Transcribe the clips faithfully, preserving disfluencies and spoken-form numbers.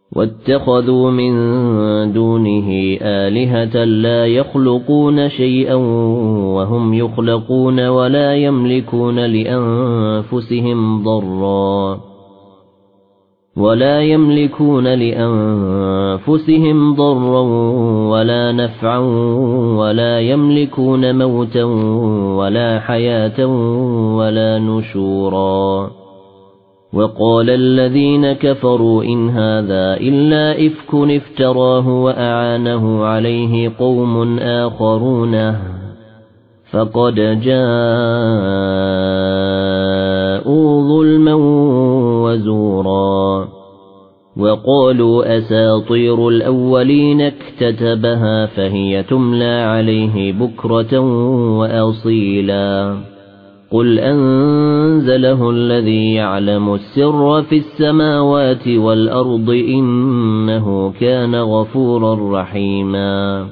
واتخذوا من دونه آلهة لا يخلقون شيئا وهم يخلقون ولا يملكون لأنفسهم ضرا ولا يملكون لأنفسهم ضرا ولا نفعا ولا يملكون موتا ولا حياة ولا نشورا. وقال الذين كفروا إن هذا إلا إفك افتراه وأعانه عليه قوم آخرون فقد جاءوا ظلما وزورا. وقالوا أساطير الأولين اكتتبها فهي تملى عليه بكرة وأصيلا. قل أنزله الذي يعلم السر في السماوات والأرض إنه كان غفورا رحيما.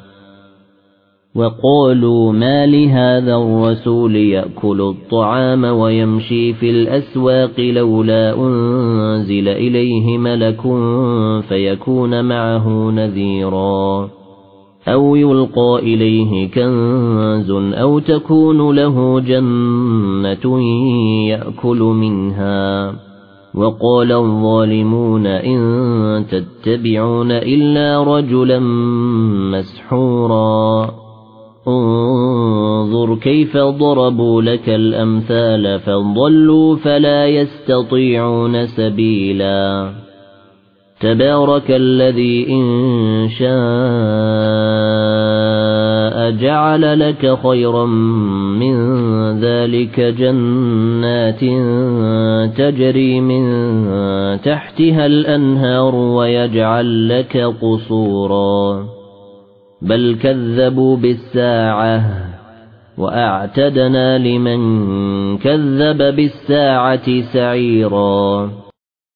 وقالوا ما لهذا الرسول يأكل الطعام ويمشي في الأسواق لولا أنزل إليه ملك فيكون معه نذيرا أو يلقى إليه كنز أو تكون له جنة يأكل منها. وقال الظالمون إن تتبعون إلا رجلا مسحورا. انظر كيف ضربوا لك الأمثال فضلوا فلا يستطيعون سبيلا. تبارك الذي إن شاء جعل لك خيرا من ذلك جنات تجري من تحتها الأنهار ويجعل لك قصورا بل كذبوا بالساعة وأعتدنا لمن كذب بالساعة سعيرا.